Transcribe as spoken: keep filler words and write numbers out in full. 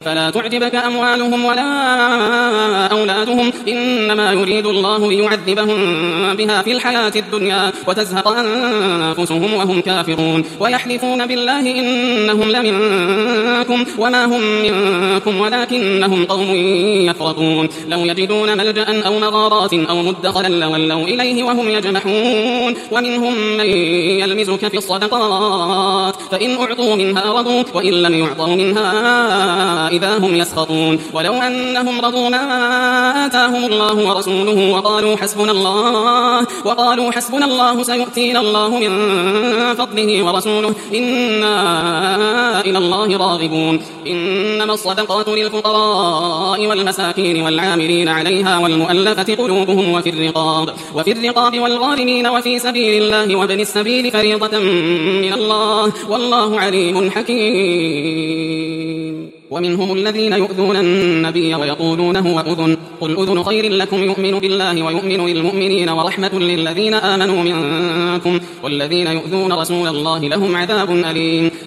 فلا تعجبك أموالهم ولا أولادهم إنما يريد الله ليعذبهم بها في الحياة الدنيا وتزهق أنفسهم وهم كافرون ويحلفون بالله إنهم لمنكم وما هم منكم ولكنهم قوم يفرقون لو يجدون ملجأ أو مغارات أو مدخلا لولوا إليه وهم يجمحون ومنهم من يلمزك في الصدقات فإن أعطوا منها رضوا وإن لم يعطوا منها إذا هم يسخطون ولو أنهم رضوا ما آتاهم الله ورسوله وقالوا حسبنا الله وقالوا حسبنا الله سيؤتينا الله من فضله ورسوله إنا إلى الله راغبون إنما الصدقات للفقراء والمساكين والعاملين عليها والمؤلفة قلوبهم وفي الرقاب وفي الرقاب والغارمين وفي سبيل الله وابن السبيل فريضة من الله والله عليم حكيم ومنهم الذين يؤذون النبي ويقولون هو أذن قل أذن خير لكم يؤمن بالله ويؤمن للمؤمنين ورحمة للذين آمنوا منكم والذين يؤذون رسول الله لهم عذاب أليم